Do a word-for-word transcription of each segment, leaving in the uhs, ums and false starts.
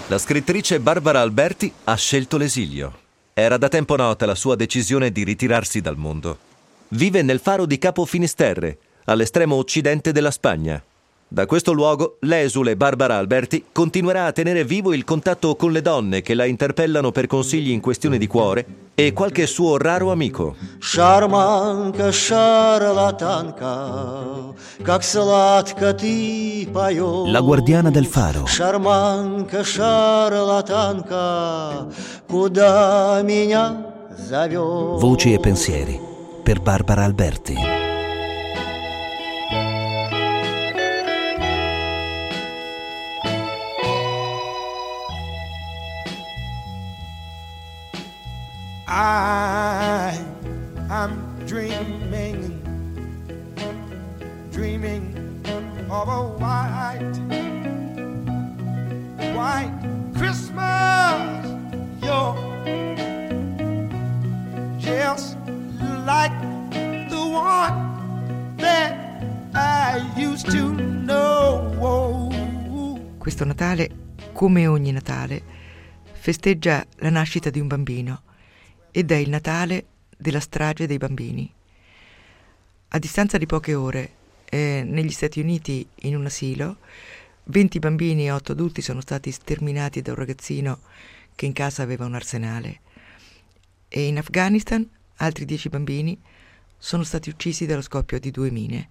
La scrittrice Barbara Alberti ha scelto l'esilio. Era da tempo nota la sua decisione di ritirarsi dal mondo. Vive nel faro di Capo Finisterre, all'estremo occidente della Spagna. Da questo luogo, l'esule Barbara Alberti continuerà a tenere vivo il contatto con le donne che la interpellano per consigli in questione di cuore e qualche suo raro amico. Шарманка, шарлатанка, как сладко ты поешь. La guardiana del faro. Шарманка, шарлатанка, куда меня зовешь. Voci e pensieri per Barbara Alberti. I, I'm dreaming, dreaming of a white, white Christmas. You're just like the one that I used to know. Questo Natale, come ogni Natale, festeggia la nascita di un bambino. Ed è il Natale della strage dei bambini. A distanza di poche ore, eh, negli Stati Uniti, in un asilo, venti bambini e otto adulti sono stati sterminati da un ragazzino che in casa aveva un arsenale. E in Afghanistan altri dieci bambini sono stati uccisi dallo scoppio di due mine.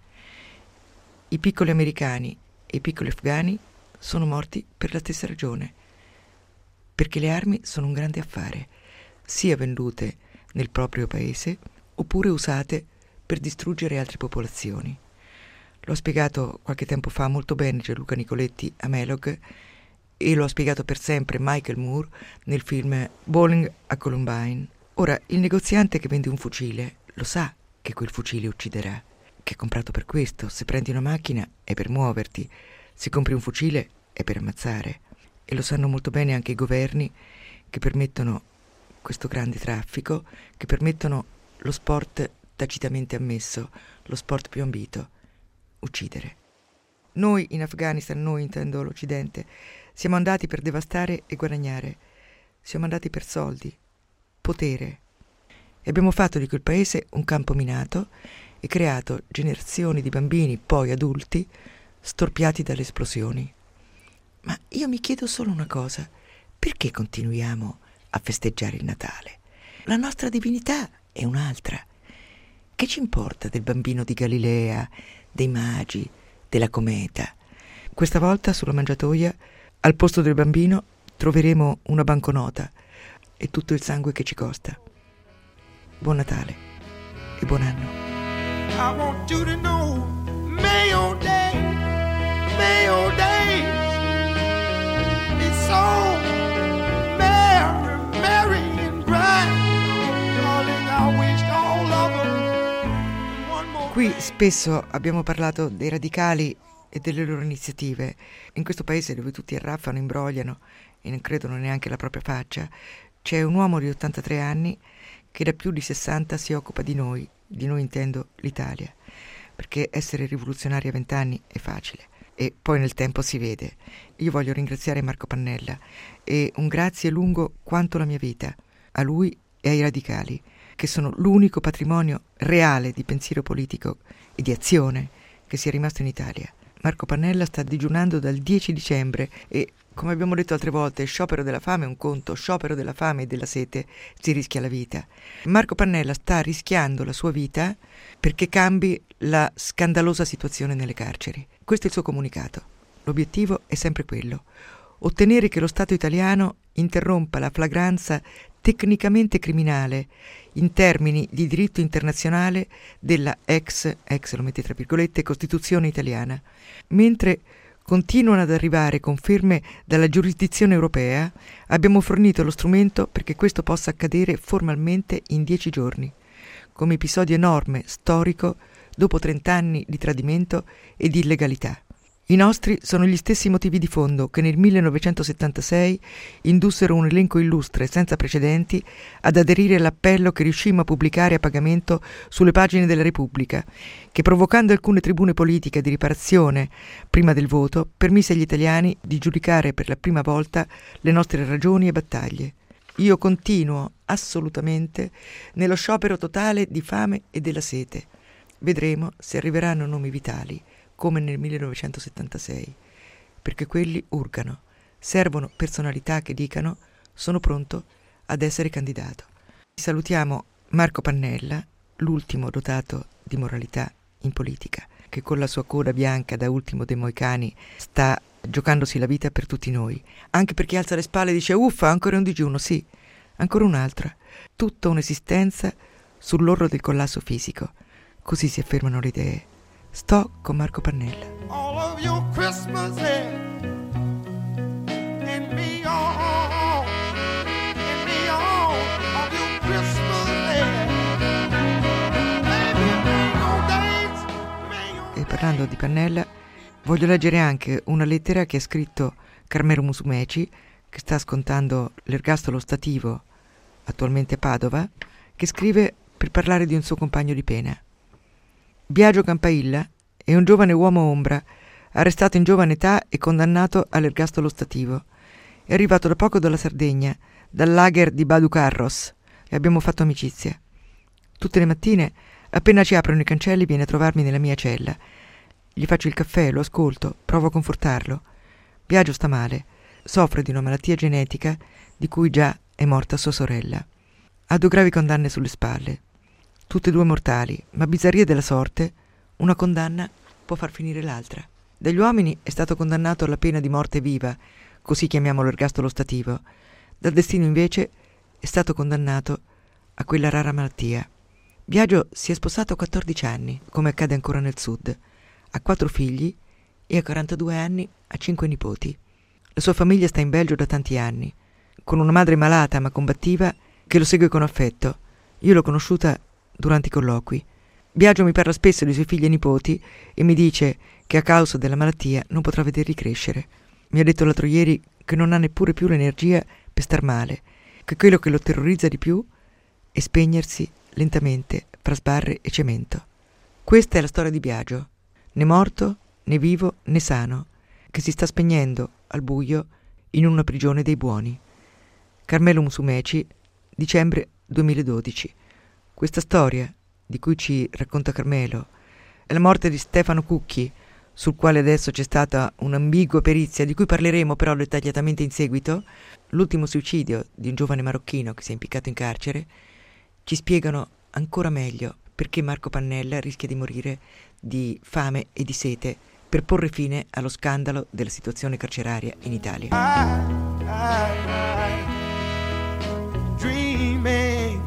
I piccoli americani e i piccoli afghani sono morti per la stessa ragione, perché le armi sono un grande affare, sia vendute nel proprio paese oppure usate per distruggere altre popolazioni. Lo ha spiegato qualche tempo fa molto bene Gianluca Nicoletti a Melog e lo ha spiegato per sempre Michael Moore nel film Bowling a Columbine. Ora, il negoziante che vende un fucile lo sa che quel fucile ucciderà, che è comprato per questo. Se prendi una macchina è per muoverti, se compri un fucile è per ammazzare. E lo sanno molto bene anche i governi che permettono questo grande traffico, che permettono lo sport tacitamente ammesso, lo sport più ambito, uccidere. Noi in Afghanistan, noi intendo l'Occidente, siamo andati per devastare e guadagnare, siamo andati per soldi, potere, e abbiamo fatto di quel paese un campo minato e creato generazioni di bambini, poi adulti, storpiati dalle esplosioni. Ma io mi chiedo solo una cosa: perché continuiamo a festeggiare il Natale? La nostra divinità è un'altra. Che ci importa del bambino di Galilea, dei magi, della cometa? Questa volta sulla mangiatoia, al posto del bambino, troveremo una banconota e tutto il sangue che ci costa. Buon Natale e buon anno. I want you to know, may your day, may your days be so Qui spesso abbiamo parlato dei radicali e delle loro iniziative. In questo paese dove tutti arraffano, imbrogliano e non credono neanche alla propria faccia, c'è un uomo di ottantatré anni che da più di sessanta si occupa di noi, di noi intendo l'Italia, perché essere rivoluzionari a vent'anni è facile e poi nel tempo si vede. Io voglio ringraziare Marco Pannella e un grazie lungo quanto la mia vita, a lui e ai radicali, che sono l'unico patrimonio reale di pensiero politico e di azione che sia rimasto in Italia. Marco Pannella sta digiunando dal dieci dicembre e, come abbiamo detto altre volte, sciopero della fame è un conto, sciopero della fame e della sete si rischia la vita. Marco Pannella sta rischiando la sua vita perché cambi la scandalosa situazione nelle carceri. Questo è il suo comunicato. L'obiettivo è sempre quello: ottenere che lo Stato italiano interrompa la flagranza tecnicamente criminale in termini di diritto internazionale della ex, ex lo metti tra virgolette, Costituzione italiana. Mentre continuano ad arrivare conferme dalla giurisdizione europea, abbiamo fornito lo strumento perché questo possa accadere formalmente in dieci giorni, come episodio enorme, storico, dopo trent'anni di tradimento e di illegalità. I nostri sono gli stessi motivi di fondo che nel millenovecentosettantasei indussero un elenco illustre senza precedenti ad aderire all'appello che riuscimmo a pubblicare a pagamento sulle pagine della Repubblica, che provocando alcune tribune politiche di riparazione prima del voto permise agli italiani di giudicare per la prima volta le nostre ragioni e battaglie. Io continuo assolutamente nello sciopero totale di fame e della sete. Vedremo se arriveranno nomi vitali come nel millenovecentosettantasei, perché quelli urgano, servono personalità che dicano sono pronto ad essere candidato. Salutiamo Marco Pannella, l'ultimo dotato di moralità in politica, che con la sua coda bianca da ultimo dei moicani sta giocandosi la vita per tutti noi, anche perché alza le spalle e dice uffa, ancora un digiuno, sì, ancora un'altra, tutta un'esistenza sull'orlo del collasso fisico. Così si affermano le idee. Sto con Marco Pannella. All of your Christmas and me all, and me all of your Christmas E parlando di Pannella, voglio leggere anche una lettera che ha scritto Carmelo Musumeci, che sta scontando l'ergastolo stativo attualmente a Padova, che scrive per parlare di un suo compagno di pena. Biagio Campailla è un giovane uomo ombra, arrestato in giovane età e condannato all'ergastolo stativo. È arrivato da poco dalla Sardegna, dal lager di Baducarros, e abbiamo fatto amicizia. Tutte le mattine, appena ci aprono i cancelli, viene a trovarmi nella mia cella. Gli faccio il caffè, lo ascolto, provo a confortarlo. Biagio sta male, soffre di una malattia genetica di cui già è morta sua sorella. Ha due gravi condanne sulle spalle, tutte e due mortali, ma bizzarrie della sorte, una condanna può far finire l'altra. Dagli uomini è stato condannato alla pena di morte viva, così chiamiamo l'ergastolo stativo. Dal destino invece è stato condannato a quella rara malattia. Biagio si è sposato a quattordici anni, come accade ancora nel sud. Ha quattro figli e a quarantadue anni ha cinque nipoti. La sua famiglia sta in Belgio da tanti anni, con una madre malata ma combattiva che lo segue con affetto. Io l'ho conosciuta durante i colloqui. Biagio mi parla spesso dei suoi figli e nipoti e mi dice che a causa della malattia non potrà vederli crescere. Mi ha detto l'altro ieri che non ha neppure più l'energia per star male, che quello che lo terrorizza di più è spegnersi lentamente fra sbarre e cemento. Questa è la storia di Biagio, né morto, né vivo, né sano, che si sta spegnendo al buio in una prigione dei buoni. Carmelo Musumeci, dicembre duemiladodici. Questa storia, di cui ci racconta Carmelo, è la morte di Stefano Cucchi, sul quale adesso c'è stata un'ambigua perizia, di cui parleremo però dettagliatamente in seguito, l'ultimo suicidio di un giovane marocchino che si è impiccato in carcere, ci spiegano ancora meglio perché Marco Pannella rischia di morire di fame e di sete per porre fine allo scandalo della situazione carceraria in Italia. I, I, I, dreaming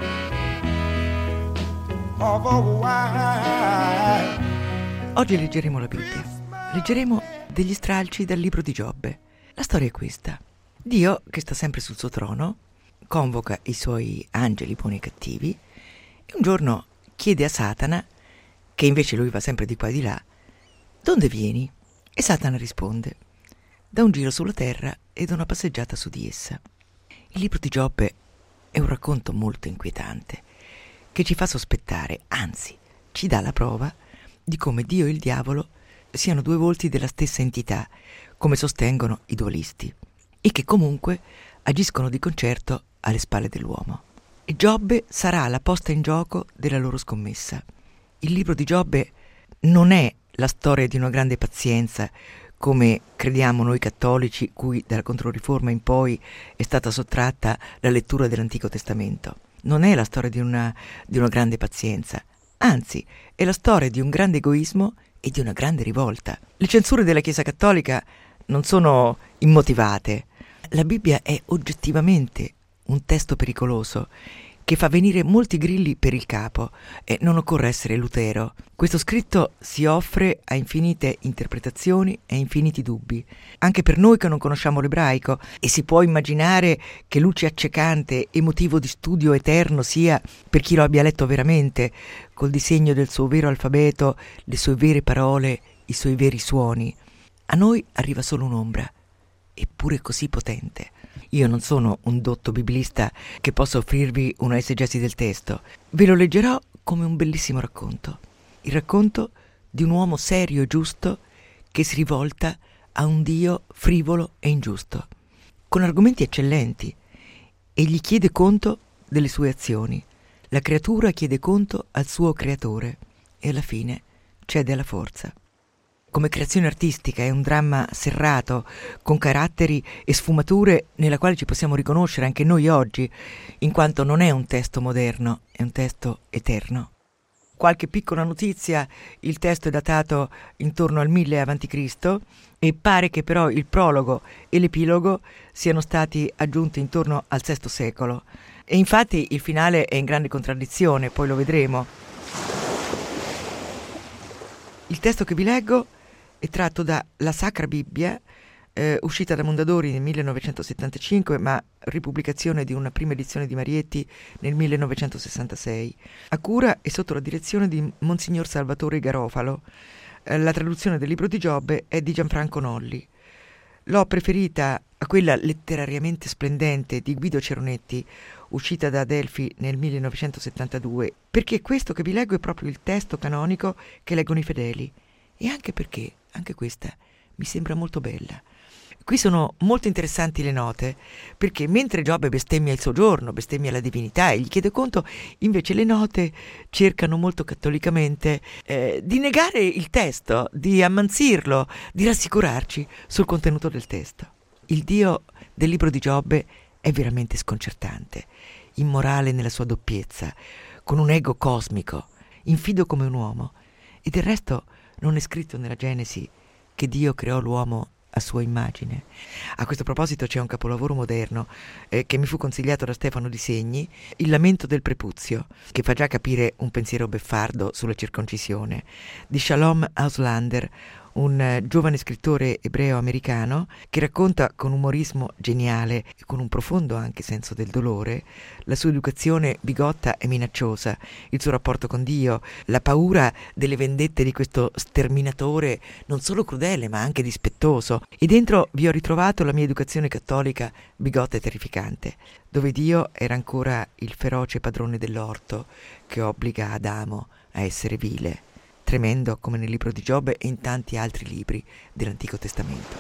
of a while. Oggi leggeremo la Bibbia. Leggeremo degli stralci dal libro di Giobbe. La storia è questa. Dio, che sta sempre sul suo trono, convoca i suoi angeli buoni e cattivi e un giorno chiede a Satana, che invece lui va sempre di qua e di là, «Donde vieni?» E Satana risponde, «Da un giro sulla terra e da una passeggiata su di essa». Il libro di Giobbe è un racconto molto inquietante che ci fa sospettare, anzi ci dà la prova di come Dio e il diavolo siano due volti della stessa entità, come sostengono i dualisti, e che comunque agiscono di concerto alle spalle dell'uomo. E Giobbe sarà la posta in gioco della loro scommessa. Il libro di Giobbe non è la storia di una grande pazienza, come crediamo noi cattolici, cui dalla Controriforma in poi è stata sottratta la lettura dell'Antico Testamento. Non è la storia di una, di una grande pazienza, anzi è la storia di un grande egoismo e di una grande rivolta. Le censure della Chiesa Cattolica non sono immotivate. La Bibbia è oggettivamente un testo pericoloso che fa venire molti grilli per il capo e non occorre essere Lutero. Questo scritto si offre a infinite interpretazioni e infiniti dubbi, anche per noi che non conosciamo l'ebraico, e si può immaginare che luce accecante e motivo di studio eterno sia per chi lo abbia letto veramente, col disegno del suo vero alfabeto, le sue vere parole, i suoi veri suoni. A noi arriva solo un'ombra, eppure così potente. Io non sono un dotto biblista che possa offrirvi una esegesi del testo. Ve lo leggerò come un bellissimo racconto. Il racconto di un uomo serio e giusto che si rivolta a un Dio frivolo e ingiusto, con argomenti eccellenti, e gli chiede conto delle sue azioni. La creatura chiede conto al suo creatore e alla fine cede alla forza. Come creazione artistica è un dramma serrato, con caratteri e sfumature nella quale ci possiamo riconoscere anche noi oggi, in quanto non è un testo moderno, è un testo eterno. Qualche piccola notizia: il testo è datato intorno al mille avanti Cristo e pare che però il prologo e l'epilogo siano stati aggiunti intorno al sesto secolo. E infatti il finale è in grande contraddizione, poi lo vedremo. Il testo che vi leggo è tratto da La Sacra Bibbia, eh, uscita da Mondadori nel millenovecentosettantacinque, ma ripubblicazione di una prima edizione di Marietti nel millenovecentosessantasei, a cura e sotto la direzione di Monsignor Salvatore Garofalo. Eh, la traduzione del libro di Giobbe è di Gianfranco Nolli. L'ho preferita a quella letterariamente splendente di Guido Ceronetti, uscita da Adelphi nel millenovecentosettantadue, perché questo che vi leggo è proprio il testo canonico che leggono i fedeli, e anche perché, anche questa, mi sembra molto bella. Qui sono molto interessanti le note, perché mentre Giobbe bestemmia il soggiorno, bestemmia la divinità e gli chiede conto, invece le note cercano molto cattolicamente eh, di negare il testo, di ammansirlo, di rassicurarci sul contenuto del testo. Il Dio del libro di Giobbe è veramente sconcertante, immorale nella sua doppiezza, con un ego cosmico, infido come un uomo, e del resto non è scritto nella Genesi che Dio creò l'uomo a sua immagine. A questo proposito c'è un capolavoro moderno eh, che mi fu consigliato da Stefano Di Segni, Il lamento del prepuzio, che fa già capire un pensiero beffardo sulla circoncisione, di Shalom Auslander, un eh, giovane scrittore ebreo-americano che racconta con umorismo geniale e con un profondo anche senso del dolore la sua educazione bigotta e minacciosa, il suo rapporto con Dio, la paura delle vendette di questo sterminatore non solo crudele ma anche dispettoso. E dentro vi ho ritrovato la mia educazione cattolica bigotta e terrificante, dove Dio era ancora il feroce padrone dell'orto che obbliga Adamo a essere vile. Tremendo come nel libro di Giobbe e in tanti altri libri dell'Antico Testamento.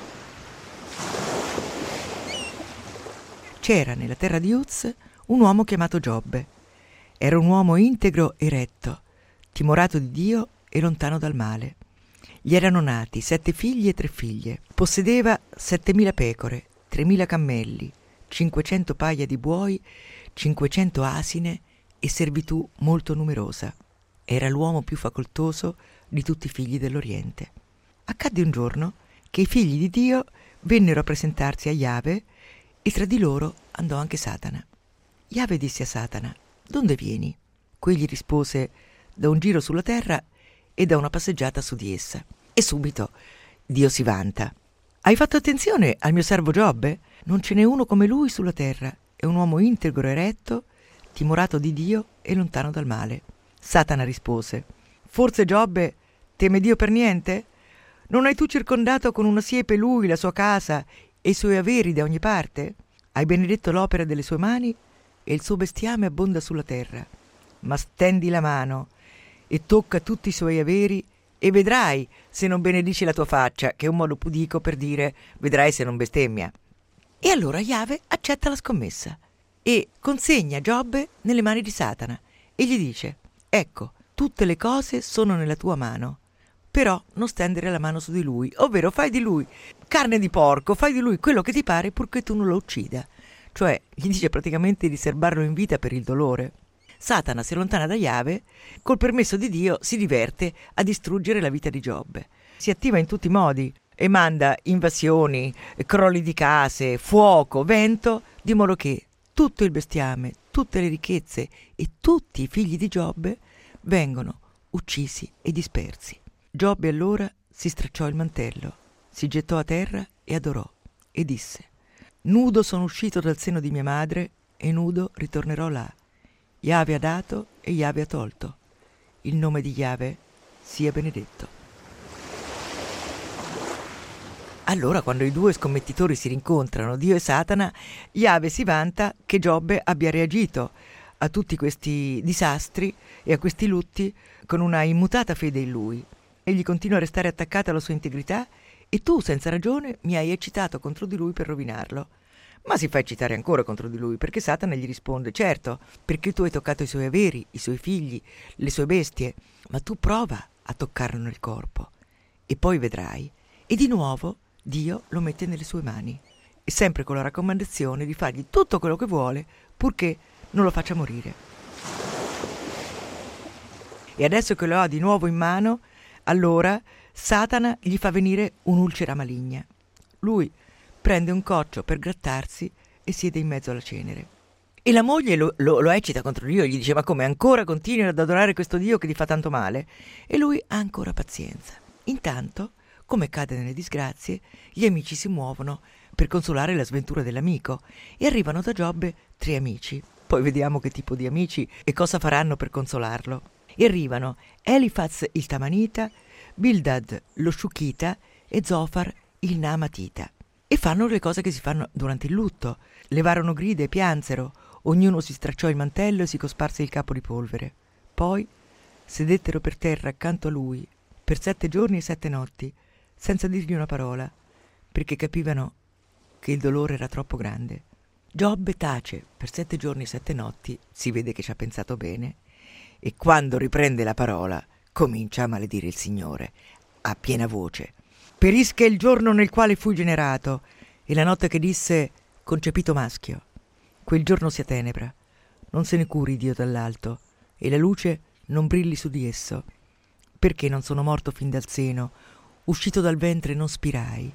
C'era nella terra di Uz un uomo chiamato Giobbe. Era un uomo integro e retto, timorato di Dio e lontano dal male. Gli erano nati sette figli e tre figlie. Possedeva settemila pecore, tremila cammelli, cinquecento paia di buoi, cinquecento asine e servitù molto numerosa. Era l'uomo più facoltoso di tutti i figli dell'Oriente. Accadde un giorno che i figli di Dio vennero a presentarsi a Iave e tra di loro andò anche Satana. Iave disse a Satana: «Donde vieni?» Quegli rispose: «Da un giro sulla terra e da una passeggiata su di essa». E subito Dio si vanta: «Hai fatto attenzione al mio servo Giobbe? Non ce n'è uno come lui sulla terra. È un uomo integro e retto, timorato di Dio e lontano dal male». Satana rispose: «Forse Giobbe teme Dio per niente? Non hai tu circondato con una siepe lui, la sua casa e i suoi averi da ogni parte? Hai benedetto l'opera delle sue mani e il suo bestiame abbonda sulla terra. Ma stendi la mano e tocca tutti i suoi averi e vedrai se non benedici la tua faccia», che è un modo pudico per dire vedrai se non bestemmia. E allora Iave accetta la scommessa e consegna Giobbe nelle mani di Satana e gli dice: «Ecco, tutte le cose sono nella tua mano, però non stendere la mano su di lui, ovvero fai di lui carne di porco, fai di lui quello che ti pare purché tu non lo uccida». Cioè gli dice praticamente di serbarlo in vita per il dolore. Satana si allontana da Iave, col permesso di Dio si diverte a distruggere la vita di Giobbe. Si attiva in tutti i modi e manda invasioni, crolli di case, fuoco, vento, di modo che tutto il bestiame, tutte le ricchezze e tutti i figli di Giobbe vengono uccisi e dispersi. Giobbe allora si stracciò il mantello, si gettò a terra e adorò e disse: «Nudo sono uscito dal seno di mia madre e nudo ritornerò là. Iave ha dato e Iave ha tolto. Il nome di Iave sia benedetto». Allora, quando i due scommettitori si rincontrano, Dio e Satana, Yahweh si vanta che Giobbe abbia reagito a tutti questi disastri e a questi lutti con una immutata fede in lui. Egli continua a restare attaccato alla sua integrità e tu, senza ragione, mi hai eccitato contro di lui per rovinarlo. Ma si fa eccitare ancora contro di lui, perché Satana gli risponde: certo, perché tu hai toccato i suoi averi, i suoi figli, le sue bestie, ma tu prova a toccarlo nel corpo e poi vedrai. E di nuovo Dio lo mette nelle sue mani, e sempre con la raccomandazione di fargli tutto quello che vuole, purché non lo faccia morire. E adesso che lo ha di nuovo in mano, allora Satana gli fa venire un'ulcera maligna. Lui prende un coccio per grattarsi e siede in mezzo alla cenere. E la moglie lo, lo, lo eccita contro Dio e gli dice: ma come, ancora continui ad adorare questo Dio che ti fa tanto male? E lui ha ancora pazienza. Intanto, come cade nelle disgrazie, gli amici si muovono per consolare la sventura dell'amico e arrivano da Giobbe tre amici. Poi vediamo che tipo di amici e cosa faranno per consolarlo. E arrivano Elifaz il Tamanita, Bildad lo Shuchita e Zofar il Naamatita. E fanno le cose che si fanno durante il lutto. Levarono grida e piansero, ognuno si stracciò il mantello e si cosparse il capo di polvere. Poi sedettero per terra accanto a lui per sette giorni e sette notti, senza dirgli una parola, perché capivano che il dolore era troppo grande. Giobbe tace per sette giorni e sette notti, si vede che ci ha pensato bene, e quando riprende la parola comincia a maledire il Signore a piena voce. Perisca il giorno nel quale fui generato e la notte che disse concepito maschio. Quel giorno sia tenebra, non se ne curi Dio dall'alto, e la luce non brilli su di esso. Perché non sono morto fin dal seno, uscito dal ventre non spirai.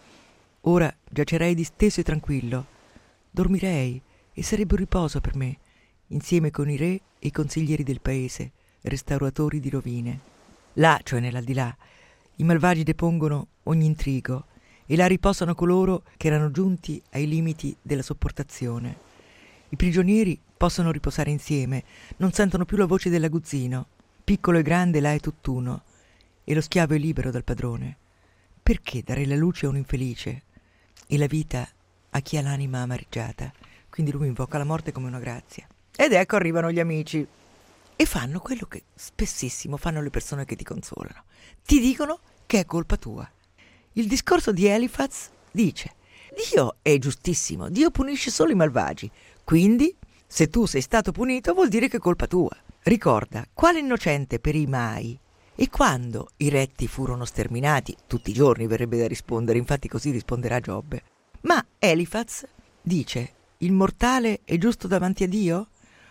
Ora giacerei disteso e tranquillo, dormirei e sarebbe un riposo per me, insieme con i re e i consiglieri del paese, restauratori di rovine. Là, cioè nell'aldilà, i malvagi depongono ogni intrigo e là riposano coloro che erano giunti ai limiti della sopportazione. I prigionieri possono riposare insieme, non sentono più la voce dell'aguzzino. Piccolo e grande là è tutt'uno, e lo schiavo è libero dal padrone. Perché dare la luce a un infelice e la vita a chi ha l'anima amareggiata? Quindi lui invoca la morte come una grazia. Ed ecco arrivano gli amici e fanno quello che spessissimo fanno le persone che ti consolano. Ti dicono che è colpa tua. Il discorso di Elifaz dice: Dio è giustissimo, Dio punisce solo i malvagi, quindi se tu sei stato punito vuol dire che è colpa tua. Ricorda, quale innocente perì mai? E quando i retti furono sterminati, tutti i giorni verrebbe da rispondere, infatti così risponderà Giobbe. Ma Elifaz dice: il mortale è giusto davanti a Dio?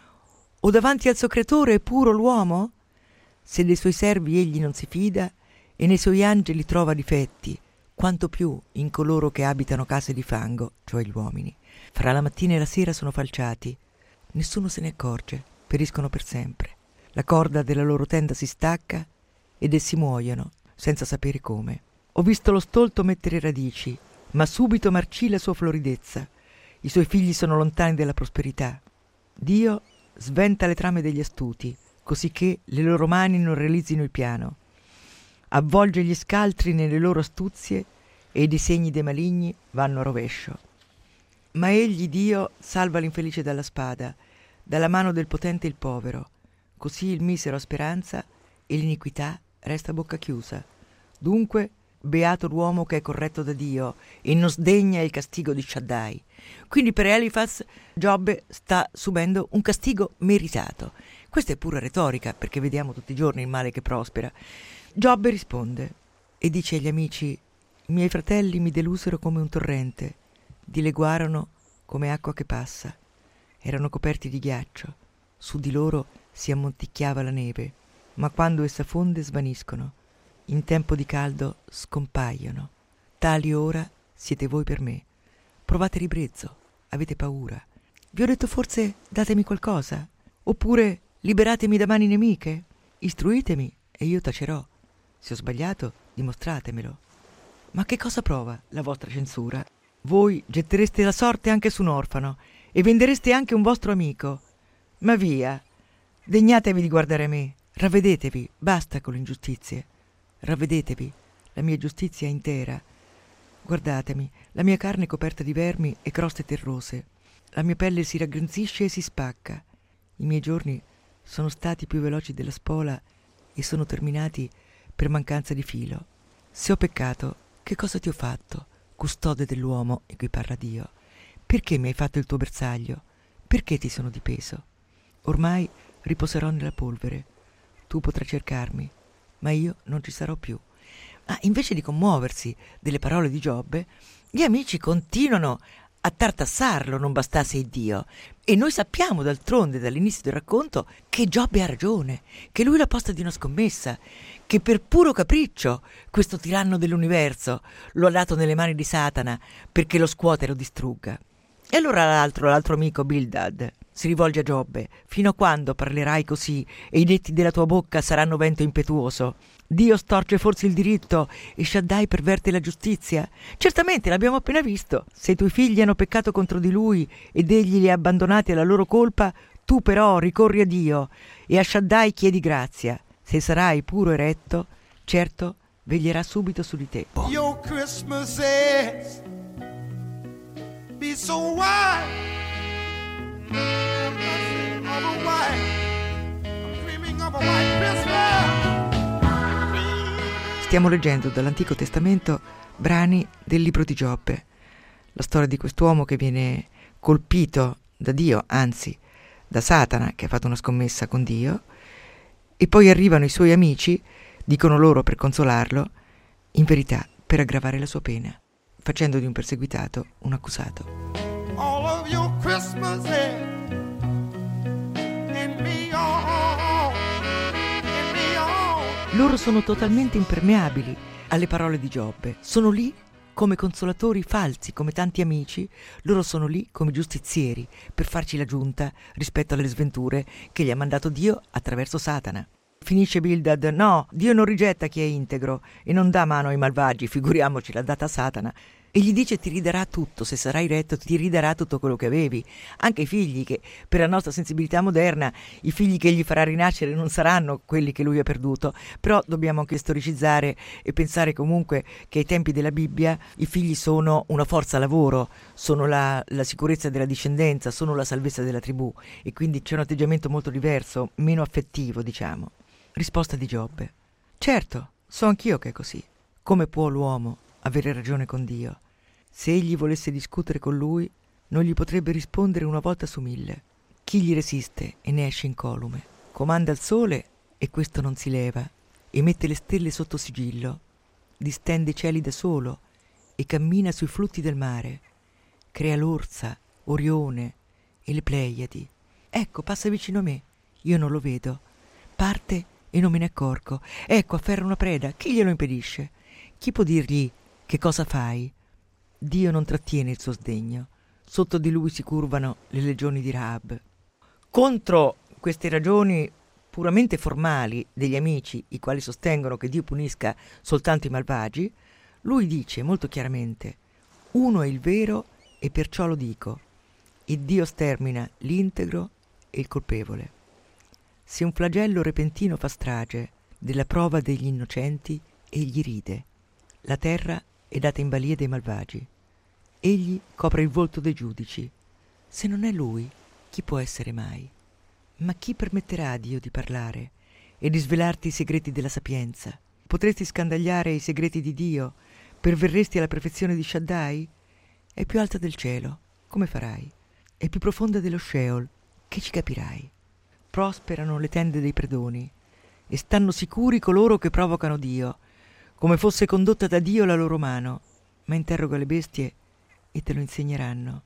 O davanti al suo creatore è puro l'uomo? Se dei suoi servi egli non si fida e nei suoi angeli trova difetti, quanto più in coloro che abitano case di fango, cioè gli uomini. Fra la mattina e la sera sono falciati, nessuno se ne accorge, periscono per sempre. La corda della loro tenda si stacca ed essi muoiono, senza sapere come. Ho visto lo stolto mettere radici, ma subito marcì la sua floridezza. I suoi figli sono lontani dalla prosperità. Dio sventa le trame degli astuti, così che le loro mani non realizzino il piano. Avvolge gli scaltri nelle loro astuzie e i disegni dei maligni vanno a rovescio. Ma egli, Dio, salva l'infelice dalla spada, dalla mano del potente il povero. Così il misero ha speranza e l'iniquità resta a bocca chiusa. Dunque, beato l'uomo che è corretto da Dio e non sdegna il castigo di Shaddai. Quindi per Elifaz Giobbe sta subendo un castigo meritato. Questa è pura retorica, perché vediamo tutti i giorni il male che prospera. Giobbe risponde e dice agli amici: i miei fratelli mi delusero come un torrente, dileguarono come acqua che passa. Erano coperti di ghiaccio, su di loro si ammonticchiava la neve, ma quando essa fonde svaniscono. In tempo di caldo scompaiono. Tali ora siete voi per me. Provate ribrezzo, avete paura. Vi ho detto forse datemi qualcosa? Oppure liberatemi da mani nemiche? Istruitemi e io tacerò. Se ho sbagliato, dimostratemelo. Ma che cosa prova la vostra censura? Voi gettereste la sorte anche su un orfano e vendereste anche un vostro amico. Ma via, degnatevi di guardare me. Ravvedetevi, basta con le ingiustizie. Ravvedetevi, la mia giustizia è intera. Guardatemi, la mia carne è coperta di vermi e croste terrose. La mia pelle si raggrinzisce e si spacca. I miei giorni sono stati più veloci della spola e sono terminati per mancanza di filo. Se ho peccato, che cosa ti ho fatto, custode dell'uomo in cui parla Dio? Perché mi hai fatto il tuo bersaglio? Perché ti sono dipeso? Ormai riposerò nella polvere. Tu potrai cercarmi, ma io non ci sarò più. Ma invece di commuoversi delle parole di Giobbe, gli amici continuano a tartassarlo, non bastasse il Dio. E noi sappiamo d'altronde dall'inizio del racconto che Giobbe ha ragione, che lui l'ha posta di una scommessa, che per puro capriccio questo tiranno dell'universo lo ha dato nelle mani di Satana perché lo scuote e lo distrugga. E allora l'altro, l'altro amico Bildad si rivolge a Giobbe: fino a quando parlerai così e i detti della tua bocca saranno vento impetuoso? Dio storce forse il diritto e Shaddai perverte la giustizia? Certamente, l'abbiamo appena visto. Se i tuoi figli hanno peccato contro di lui ed egli li ha abbandonati alla loro colpa, tu però ricorri a Dio e a Shaddai chiedi grazia. Se sarai puro e retto, certo veglierà subito su di te. Your Christmas is be so white, of a white, I'm dreaming of a white Christmas. Stiamo leggendo dall'Antico Testamento brani del libro di Giobbe, la storia di quest'uomo che viene colpito da Dio, anzi da Satana, che ha fatto una scommessa con Dio, e poi arrivano i suoi amici, dicono loro per consolarlo, in verità per aggravare la sua pena, facendo di un perseguitato un accusato. All of your Christmas in me all, in me all. Loro sono totalmente impermeabili alle parole di Giobbe, sono lì come consolatori falsi, come tanti amici, loro sono lì come giustizieri per farci la giunta rispetto alle sventure che gli ha mandato Dio attraverso Satana. Finisce Bildad: no, Dio non rigetta chi è integro e non dà mano ai malvagi, figuriamoci l'ha data Satana. E gli dice: ti ridarà tutto, se sarai retto ti ridarà tutto quello che avevi. Anche i figli, che per la nostra sensibilità moderna i figli che egli farà rinascere non saranno quelli che lui ha perduto, però dobbiamo anche storicizzare e pensare comunque che ai tempi della Bibbia i figli sono una forza lavoro, sono la, la sicurezza della discendenza, sono la salvezza della tribù, e quindi c'è un atteggiamento molto diverso, meno affettivo, diciamo. Risposta di Giobbe: certo, so anch'io che è così. Come può l'uomo avere ragione con Dio? Se egli volesse discutere con lui, non gli potrebbe rispondere una volta su mille. Chi gli resiste e ne esce incolume? Comanda il sole e questo non si leva, e mette le stelle sotto sigillo, distende i cieli da solo e cammina sui flutti del mare, crea l'Orsa, Orione e le Pleiadi. Ecco, passa vicino a me, io non lo vedo, parte e non me ne accorgo. Ecco, afferra una preda, chi glielo impedisce? Chi può dirgli che cosa fai? Dio non trattiene il suo sdegno, sotto di lui si curvano le legioni di Rahab. Contro queste ragioni puramente formali degli amici, i quali sostengono che Dio punisca soltanto i malvagi, lui dice molto chiaramente: uno è il vero e perciò lo dico, e Dio stermina l'integro e il colpevole. Se un flagello repentino fa strage della prova degli innocenti, egli ride. La terra è data in balia dei malvagi. Egli copre il volto dei giudici. Se non è lui, chi può essere mai? Ma chi permetterà a Dio di parlare e di svelarti i segreti della sapienza? Potresti scandagliare i segreti di Dio? Perverresti alla perfezione di Shaddai? È più alta del cielo, come farai? È più profonda dello Sheol, che ci capirai? Prosperano le tende dei predoni e stanno sicuri coloro che provocano Dio, come fosse condotta da Dio la loro mano. Ma interroga le bestie e te lo insegneranno.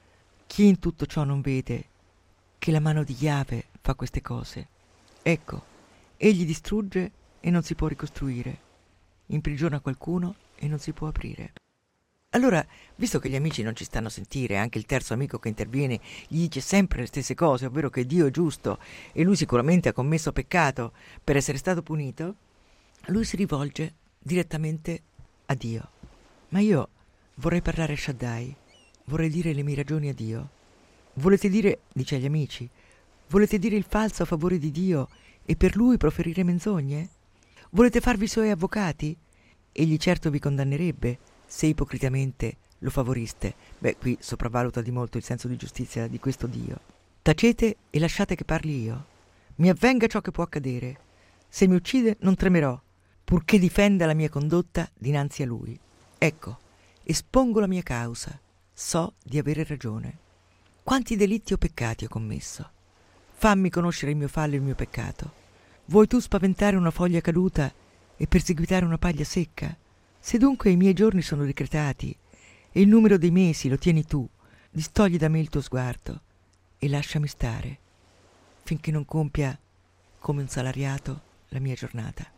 Chi in tutto ciò non vede che la mano di Yahweh fa queste cose? Ecco, egli distrugge e non si può ricostruire, imprigiona qualcuno e non si può aprire. Allora, visto che gli amici non ci stanno a sentire, anche il terzo amico che interviene gli dice sempre le stesse cose, ovvero che Dio è giusto e lui sicuramente ha commesso peccato per essere stato punito, lui si rivolge direttamente a Dio. Ma io vorrei parlare a Shaddai, vorrei dire le mie ragioni a Dio. Volete dire, dice agli amici, volete dire il falso a favore di Dio e per lui proferire menzogne? Volete farvi i suoi avvocati? Egli certo vi condannerebbe, se ipocritamente lo favoriste. Beh, qui sopravvaluta di molto il senso di giustizia di questo Dio. Tacete e lasciate che parli io. Mi avvenga ciò che può accadere. Se mi uccide non tremerò, purché difenda la mia condotta dinanzi a lui. Ecco, espongo la mia causa. So di avere ragione. Quanti delitti o peccati ho commesso? Fammi conoscere il mio fallo e il mio peccato. Vuoi tu spaventare una foglia caduta e perseguitare una paglia secca? Se dunque i miei giorni sono decretati e il numero dei mesi lo tieni tu, distogli da me il tuo sguardo e lasciami stare finché non compia come un salariato la mia giornata.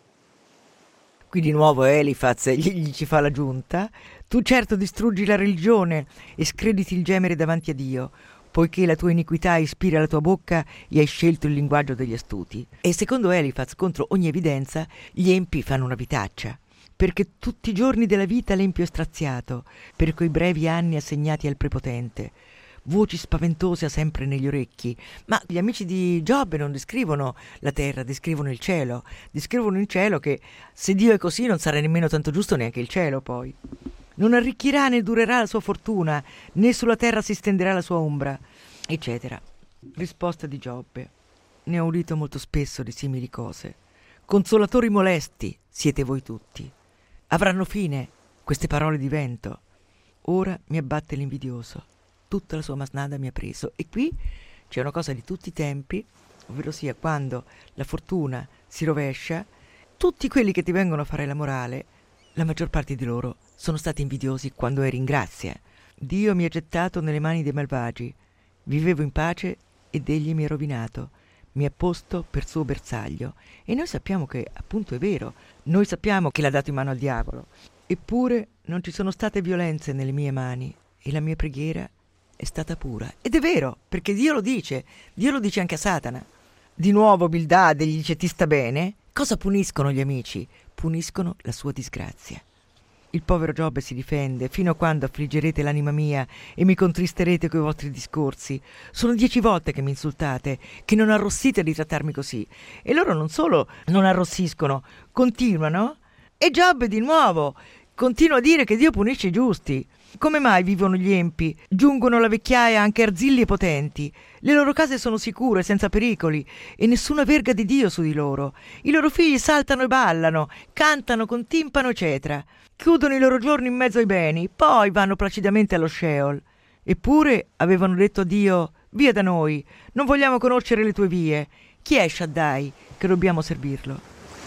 Qui di nuovo Elifaz gli, gli ci fa la giunta. Tu certo distruggi la religione e screditi il gemere davanti a Dio, poiché la tua iniquità ispira la tua bocca e hai scelto il linguaggio degli astuti. E secondo Elifaz, contro ogni evidenza, gli empi fanno una vitaccia, perché tutti i giorni della vita l'empio è straziato, per quei brevi anni assegnati al prepotente. Voci spaventose ha sempre negli orecchi, ma gli amici di Giobbe non descrivono la terra, descrivono il cielo, descrivono il cielo che se Dio è così non sarà nemmeno tanto giusto neanche il cielo poi. Non arricchirà né durerà la sua fortuna, né sulla terra si stenderà la sua ombra, eccetera. Risposta di Giobbe. Ne ho udito molto spesso di simili cose. Consolatori molesti siete voi tutti. Avranno fine queste parole di vento. Ora mi abbatte l'invidioso. Tutta la sua masnada mi ha preso. E qui c'è una cosa di tutti i tempi, ovvero sia quando la fortuna si rovescia, tutti quelli che ti vengono a fare la morale, la maggior parte di loro sono stati invidiosi quando eri in grazia. Dio mi ha gettato nelle mani dei malvagi, vivevo in pace ed egli mi ha rovinato, mi ha posto per suo bersaglio. E noi sappiamo che appunto è vero, noi sappiamo che l'ha dato in mano al diavolo. Eppure non ci sono state violenze nelle mie mani e la mia preghiera è stata pura. Ed è vero, perché Dio lo dice, Dio lo dice anche a Satana. Di nuovo Bildad gli dice: ti sta bene? Cosa puniscono gli amici? Puniscono la sua disgrazia. Il povero Giobbe si difende: fino a quando affliggerete l'anima mia e mi contristerete coi vostri discorsi? Sono dieci volte che mi insultate, che non arrossite di trattarmi così. E loro non solo non arrossiscono, continuano. E Giobbe di nuovo continua a dire che Dio punisce i giusti. Come mai vivono gli empi? Giungono alla vecchiaia anche arzilli e potenti. Le loro case sono sicure, senza pericoli, e nessuna verga di Dio su di loro. I loro figli saltano e ballano, cantano con timpano, eccetera. Chiudono i loro giorni in mezzo ai beni, poi vanno placidamente allo Sheol. Eppure avevano detto a Dio: via da noi, non vogliamo conoscere le tue vie. Chi è Shaddai che dobbiamo servirlo?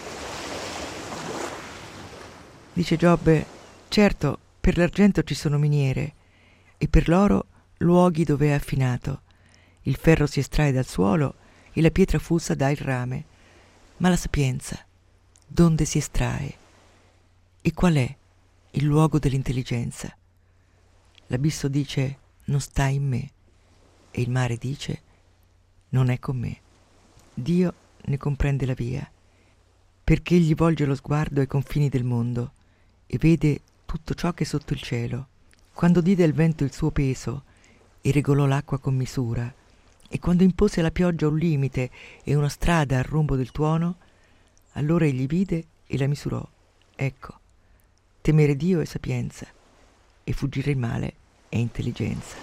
Dice Giobbe: certo, per l'argento ci sono miniere e per l'oro luoghi dove è affinato. Il ferro si estrae dal suolo e la pietra fusa dà il rame. Ma la sapienza, donde si estrae? E qual è il luogo dell'intelligenza? L'abisso dice: non sta in me, e il mare dice: non è con me. Dio ne comprende la via, perché egli volge lo sguardo ai confini del mondo e vede tutto ciò che è sotto il cielo. Quando diede al vento il suo peso e regolò l'acqua con misura, e quando impose alla pioggia un limite e una strada al rombo del tuono, allora egli vide e la misurò. Ecco, temere Dio è sapienza, e fuggire il male è intelligenza.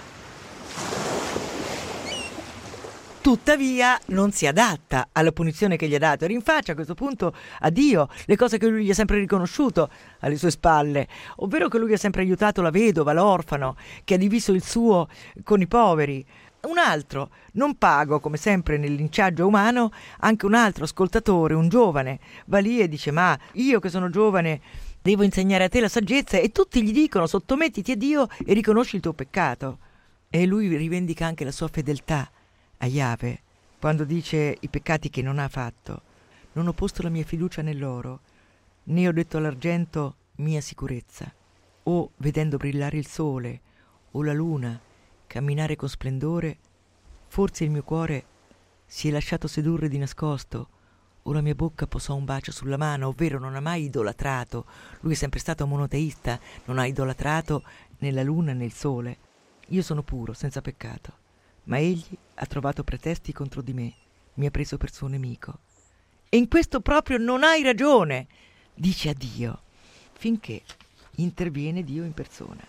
Tuttavia non si adatta alla punizione che gli ha dato, rinfaccia a questo punto a Dio le cose che lui gli ha sempre riconosciuto alle sue spalle, ovvero che lui ha sempre aiutato la vedova, l'orfano, che ha diviso il suo con i poveri. Un altro, non pago, come sempre nel linciaggio umano, anche un altro ascoltatore, un giovane, va lì e dice: ma io che sono giovane devo insegnare a te la saggezza, e tutti gli dicono: sottomettiti a Dio e riconosci il tuo peccato. E lui rivendica anche la sua fedeltà a Yahweh quando dice i peccati che non ha fatto. Non ho posto la mia fiducia nell'oro, né ho detto all'argento mia sicurezza. O vedendo brillare il sole o la luna camminare con splendore, forse il mio cuore si è lasciato sedurre di nascosto, o la mia bocca posò un bacio sulla mano, ovvero non ha mai idolatrato. Lui è sempre stato monoteista, non ha idolatrato né la luna né il sole. Io sono puro, senza peccato. Ma egli ha trovato pretesti contro di me, mi ha preso per suo nemico. E in questo proprio non hai ragione, dice a Dio, finché interviene Dio in persona.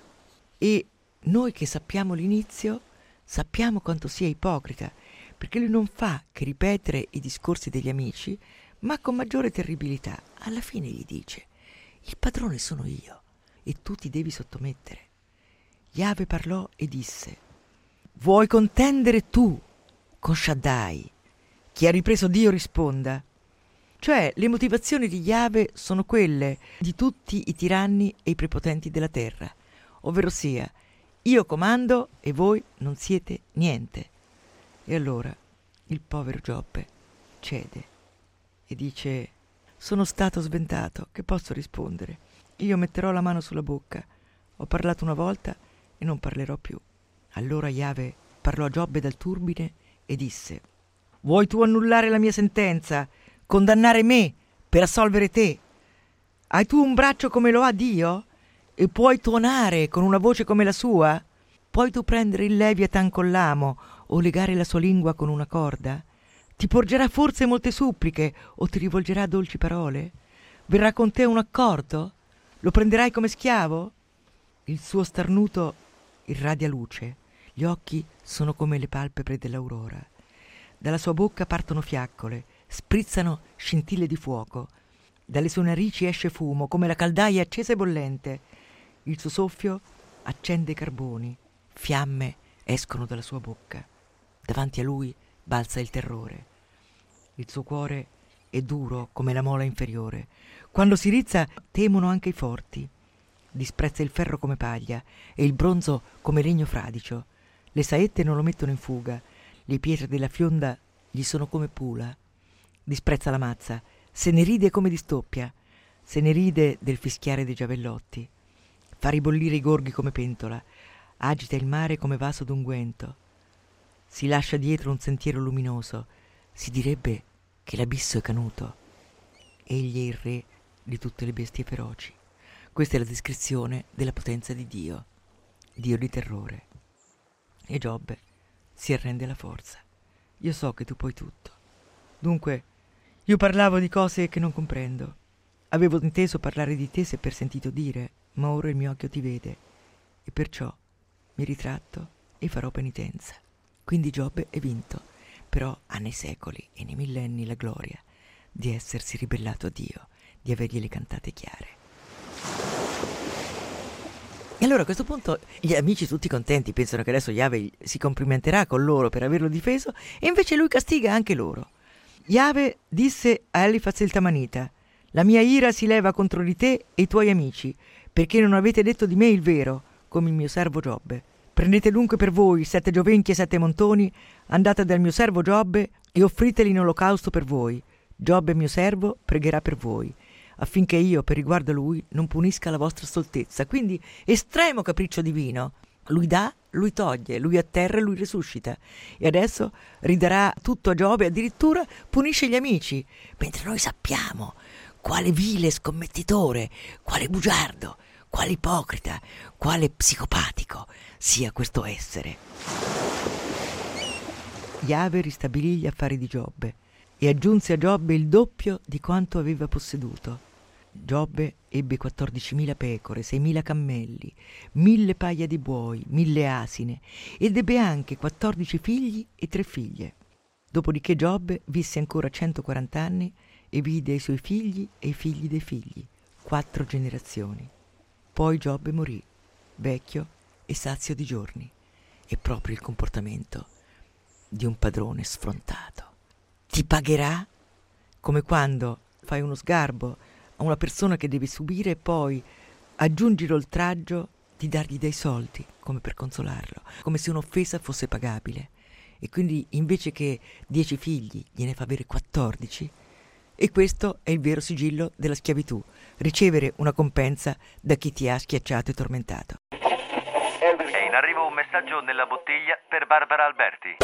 E noi che sappiamo l'inizio, sappiamo quanto sia ipocrita, perché lui non fa che ripetere i discorsi degli amici, ma con maggiore terribilità. Alla fine gli dice: il padrone sono io e tu ti devi sottomettere. Yahweh parlò e disse: vuoi contendere tu con Shaddai? Chi ha ripreso Dio risponda. Cioè, le motivazioni di Yahweh sono quelle di tutti i tiranni e i prepotenti della terra, ovvero sia, io comando e voi non siete niente. E allora il povero Giobbe cede e dice: sono stato sventato, che posso rispondere? Io metterò la mano sulla bocca, ho parlato una volta e non parlerò più. Allora Yahweh parlò a Giobbe dal turbine e disse: vuoi tu annullare la mia sentenza, condannare me per assolvere te? Hai tu un braccio come lo ha Dio? E puoi tuonare con una voce come la sua? Puoi tu prendere il Leviathan con l'amo o legare la sua lingua con una corda? Ti porgerà forse molte suppliche o ti rivolgerà dolci parole? Verrà con te un accordo? Lo prenderai come schiavo? Il suo starnuto irradia luce, gli occhi sono come le palpebre dell'aurora. Dalla sua bocca partono fiaccole, sprizzano scintille di fuoco. Dalle sue narici esce fumo come la caldaia accesa e bollente. Il suo soffio accende i carboni, fiamme escono dalla sua bocca. Davanti a lui balza il terrore. Il suo cuore è duro come la mola inferiore. Quando si rizza temono anche i forti. Disprezza il ferro come paglia e il bronzo come legno fradicio. Le saette non lo mettono in fuga, le pietre della fionda gli sono come pula. Disprezza la mazza, se ne ride come di stoppia, se ne ride del fischiare dei giavellotti. Fa ribollire i gorghi come pentola, agita il mare come vaso d'unguento. Si lascia dietro un sentiero luminoso, si direbbe che l'abisso è canuto. Egli è il re di tutte le bestie feroci. Questa è la descrizione della potenza di Dio, Dio di terrore. E Giobbe si arrende alla forza. Io so che tu puoi tutto. Dunque, io parlavo di cose che non comprendo. Avevo inteso parlare di te se per sentito dire, ma ora il mio occhio ti vede, e perciò mi ritratto e farò penitenza. Quindi Giobbe è vinto, però ha nei secoli e nei millenni la gloria di essersi ribellato a Dio, di avergliele cantate chiare. E allora a questo punto gli amici tutti contenti pensano che adesso Yahweh si complimenterà con loro per averlo difeso, e invece lui castiga anche loro. Yahweh disse a Elifaz il Tamanita: la mia ira si leva contro di te e i tuoi amici, perché non avete detto di me il vero, come il mio servo Giobbe. Prendete dunque per voi sette giovenchi e sette montoni, andate dal mio servo Giobbe e offriteli in olocausto per voi. Giobbe mio servo pregherà per voi, affinché io, per riguardo a lui, non punisca la vostra stoltezza. Quindi estremo capriccio divino. Lui dà, lui toglie, lui atterra e lui risuscita. E adesso ridarà tutto a Giobbe, addirittura punisce gli amici, mentre noi sappiamo quale vile scommettitore, quale bugiardo, quale ipocrita, quale psicopatico sia questo essere. Yahweh ristabilì gli affari di Giobbe e aggiunse a Giobbe il doppio di quanto aveva posseduto. Giobbe ebbe quattordicimila pecore, seimila cammelli, mille paia di buoi, mille asine, ed ebbe anche quattordici figli e tre figlie. Dopodiché Giobbe visse ancora centoquaranta anni e vide i suoi figli e i figli dei figli, quattro generazioni. Poi Giobbe morì, vecchio e sazio di giorni, è proprio il comportamento di un padrone sfrontato. Ti pagherà come quando fai uno sgarbo a una persona che deve subire e poi aggiungi l'oltraggio di dargli dei soldi come per consolarlo, come se un'offesa fosse pagabile, e quindi invece che dieci figli gliene fa avere quattordici. E questo è il vero sigillo della schiavitù, ricevere una compensa da chi ti ha schiacciato e tormentato. È in arrivo un messaggio nella bottiglia per Barbara Alberti.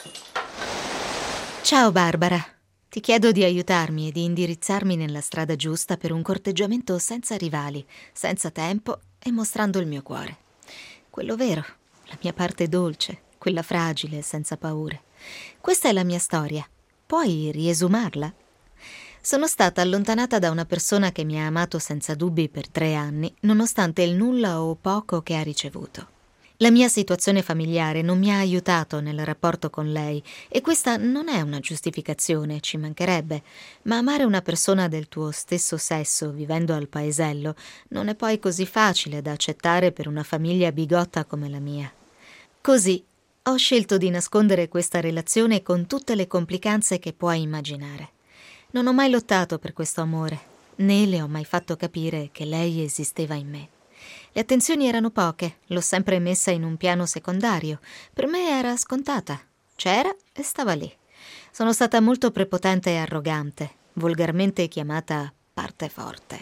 Ciao Barbara, ti chiedo di aiutarmi e di indirizzarmi nella strada giusta per un corteggiamento senza rivali, senza tempo e mostrando il mio cuore. Quello vero, la mia parte dolce, quella fragile, senza paure. Questa è la mia storia. Puoi riesumarla? Sono stata allontanata da una persona che mi ha amato senza dubbi per tre anni, nonostante il nulla o poco che ha ricevuto. La mia situazione familiare non mi ha aiutato nel rapporto con lei e questa non è una giustificazione, ci mancherebbe, ma amare una persona del tuo stesso sesso vivendo al paesello non è poi così facile da accettare per una famiglia bigotta come la mia. Così ho scelto di nascondere questa relazione con tutte le complicanze che puoi immaginare. Non ho mai lottato per questo amore, né le ho mai fatto capire che lei esisteva in me. Le attenzioni erano poche, l'ho sempre messa in un piano secondario. Per me era scontata. C'era e stava lì. Sono stata molto prepotente e arrogante, volgarmente chiamata parte forte.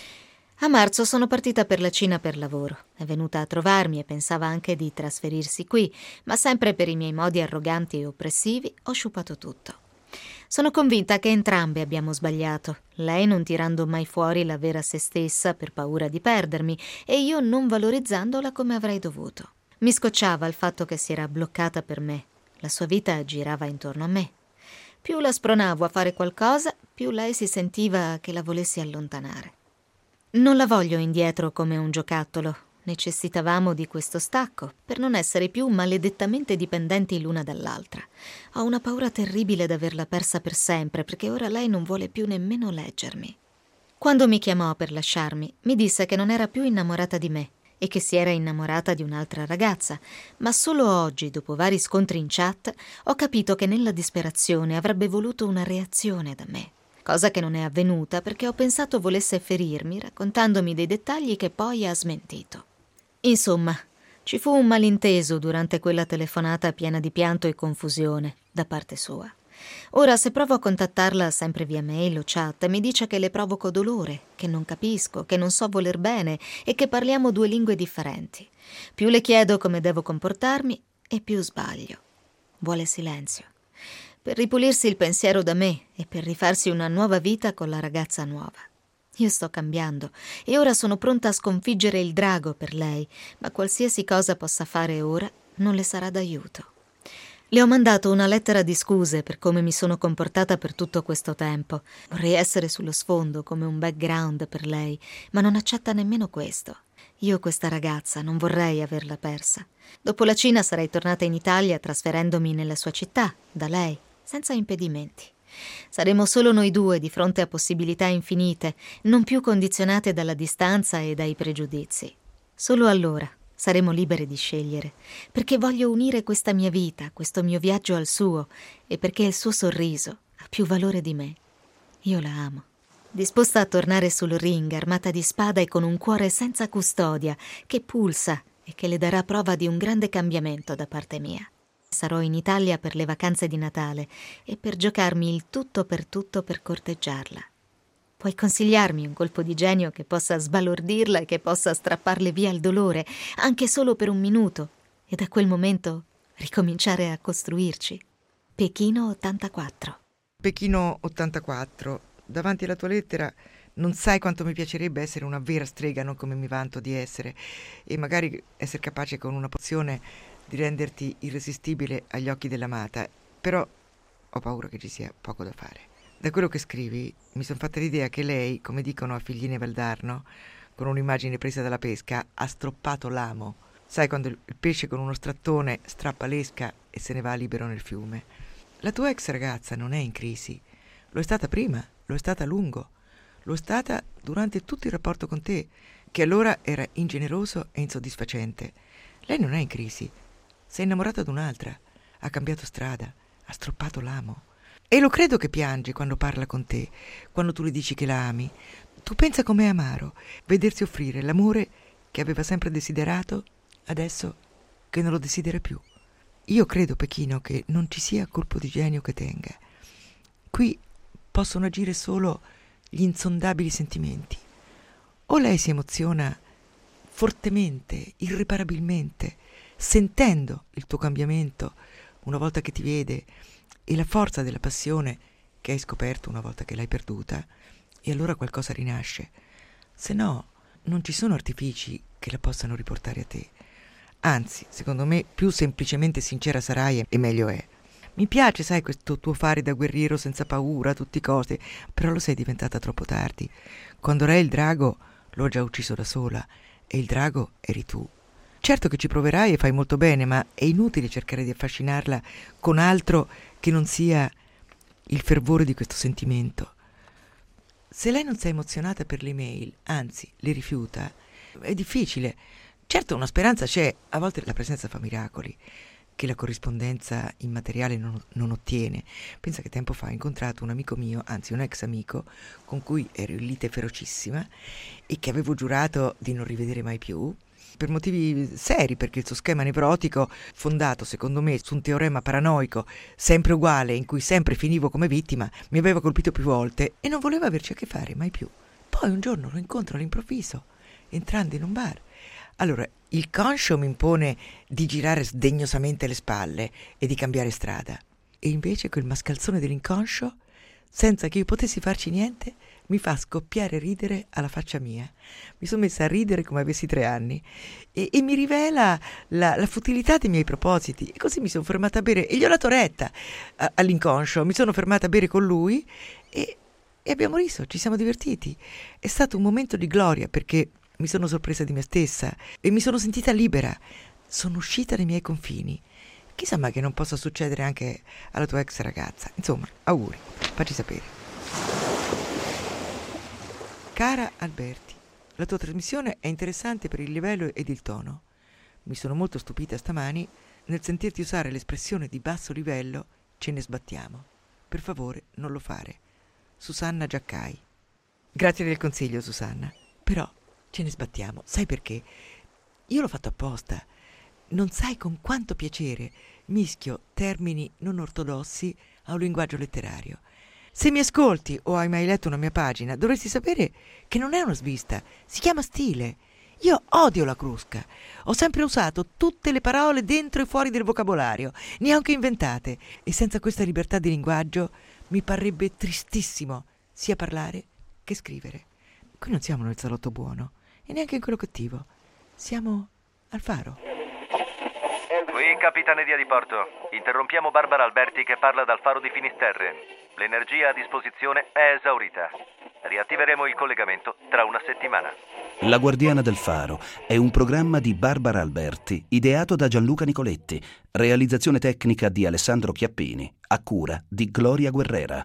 A marzo sono partita per la Cina per lavoro. È venuta a trovarmi e pensava anche di trasferirsi qui, ma sempre per i miei modi arroganti e oppressivi ho sciupato tutto. Sono convinta che entrambe abbiamo sbagliato, lei non tirando mai fuori la vera se stessa per paura di perdermi e io non valorizzandola come avrei dovuto. Mi scocciava il fatto che si era bloccata per me, la sua vita girava intorno a me. Più la spronavo a fare qualcosa, più lei si sentiva che la volessi allontanare. Non la voglio indietro come un giocattolo. Necessitavamo di questo stacco per non essere più maledettamente dipendenti l'una dall'altra. Ho una paura terribile d'averla persa per sempre, perché ora lei non vuole più nemmeno leggermi. Quando mi chiamò per lasciarmi, mi disse che non era più innamorata di me e che si era innamorata di un'altra ragazza, ma solo oggi, dopo vari scontri in chat, ho capito che nella disperazione avrebbe voluto una reazione da me. Cosa che non è avvenuta perché ho pensato volesse ferirmi raccontandomi dei dettagli che poi ha smentito. Insomma, ci fu un malinteso durante quella telefonata piena di pianto e confusione da parte sua. Ora, se provo a contattarla sempre via mail o chat, mi dice che le provoco dolore, che non capisco, che non so voler bene e che parliamo due lingue differenti. Più le chiedo come devo comportarmi e più sbaglio. Vuole silenzio. Per ripulirsi il pensiero da me e per rifarsi una nuova vita con la ragazza nuova. Io sto cambiando e ora sono pronta a sconfiggere il drago per lei, ma qualsiasi cosa possa fare ora non le sarà d'aiuto. Le ho mandato una lettera di scuse per come mi sono comportata per tutto questo tempo. Vorrei essere sullo sfondo come un background per lei, ma non accetta nemmeno questo. Io questa ragazza non vorrei averla persa. Dopo la Cina sarei tornata in Italia trasferendomi nella sua città, da lei, senza impedimenti. Saremo solo noi due di fronte a possibilità infinite, non più condizionate dalla distanza e dai pregiudizi. Solo allora saremo libere di scegliere, perché voglio unire questa mia vita, questo mio viaggio al suo, e perché il suo sorriso ha più valore di me. Io la amo. Disposta a tornare sul ring, armata di spada e con un cuore senza custodia, che pulsa e che le darà prova di un grande cambiamento da parte mia. Sarò in Italia per le vacanze di Natale e per giocarmi il tutto per tutto per corteggiarla. Puoi consigliarmi un colpo di genio che possa sbalordirla e che possa strapparle via il dolore, anche solo per un minuto, e da quel momento ricominciare a costruirci. Pechino ottantaquattro. Pechino ottantaquattro, davanti alla tua lettera non sai quanto mi piacerebbe essere una vera strega, non come mi vanto di essere, e magari essere capace con una pozione di renderti irresistibile agli occhi dell'amata, però ho paura che ci sia poco da fare. Da quello che scrivi mi sono fatta l'idea che lei, come dicono a Figline Valdarno, con un'immagine presa dalla pesca, ha stroppato l'amo. Sai quando il pesce con uno strattone strappa l'esca e se ne va libero nel fiume. La tua ex ragazza non è in crisi. Lo è stata prima, lo è stata a lungo, lo è stata durante tutto il rapporto con te, che allora era ingeneroso e insoddisfacente. Lei non è in crisi. Sei innamorata di un'altra, ha cambiato strada, ha stroppato l'amo. E lo credo che piange quando parla con te, quando tu le dici che la ami. Tu pensa com'è amaro vedersi offrire l'amore che aveva sempre desiderato, adesso che non lo desidera più. Io credo, Pechino, che non ci sia colpo di genio che tenga. Qui possono agire solo gli insondabili sentimenti. O lei si emoziona fortemente, irreparabilmente, sentendo il tuo cambiamento una volta che ti vede e la forza della passione che hai scoperto una volta che l'hai perduta, e allora qualcosa rinasce. Se no, non ci sono artifici che la possano riportare a te. Anzi, secondo me, più semplicemente sincera sarai e meglio è. Mi piace, sai, questo tuo fare da guerriero senza paura, tutte cose, però lo sei diventata troppo tardi. Quando Re il drago l'ho già ucciso da sola e il drago eri tu. Certo che ci proverai e fai molto bene, ma è inutile cercare di affascinarla con altro che non sia il fervore di questo sentimento. Se lei non si è emozionata per le mail, anzi le rifiuta, è difficile. Certo una speranza c'è, a volte la presenza fa miracoli, che la corrispondenza immateriale non, non ottiene. Pensa che tempo fa ho incontrato un amico mio, anzi un ex amico, con cui ero in lite ferocissima e che avevo giurato di non rivedere mai più, per motivi seri, perché il suo schema nevrotico, fondato secondo me su un teorema paranoico sempre uguale, in cui sempre finivo come vittima, mi aveva colpito più volte e non voleva averci a che fare mai più. Poi un giorno lo incontro all'improvviso, entrando in un bar. Allora, il conscio mi impone di girare sdegnosamente le spalle e di cambiare strada. E invece quel mascalzone dell'inconscio, senza che io potessi farci niente, mi fa scoppiare a ridere alla faccia mia. Mi sono messa a ridere come avessi tre anni e, e mi rivela la, la futilità dei miei propositi. E così mi sono fermata a bere e gli ho dato retta a, all'inconscio. Mi sono fermata a bere con lui e, e abbiamo riso, ci siamo divertiti. È stato un momento di gloria perché mi sono sorpresa di me stessa e mi sono sentita libera. Sono uscita dai miei confini. Chissà mai che non possa succedere anche alla tua ex ragazza. Insomma, auguri, facci sapere. Cara Alberti, la tua trasmissione è interessante per il livello ed il tono. Mi sono molto stupita stamani nel sentirti usare l'espressione di basso livello "ce ne sbattiamo". Per favore, non lo fare. Susanna Giaccai. Grazie del consiglio, Susanna. Però ce ne sbattiamo. Sai perché? Io l'ho fatto apposta. Non sai con quanto piacere mischio termini non ortodossi a un linguaggio letterario. Se mi ascolti o hai mai letto una mia pagina, dovresti sapere che non è una svista, si chiama stile. Io odio la crusca. Ho sempre usato tutte le parole dentro e fuori del vocabolario, neanche inventate, e senza questa libertà di linguaggio mi parrebbe tristissimo sia parlare che scrivere. Qui non siamo nel salotto buono e neanche in quello cattivo. Siamo al faro. Qui Capitaneria di Porto. Interrompiamo Barbara Alberti che parla dal faro di Finisterre. L'energia a disposizione è esaurita. Riattiveremo il collegamento tra una settimana. La Guardiana del Faro è un programma di Barbara Alberti, ideato da Gianluca Nicoletti, realizzazione tecnica di Alessandro Chiappini, a cura di Gloria Guerrera.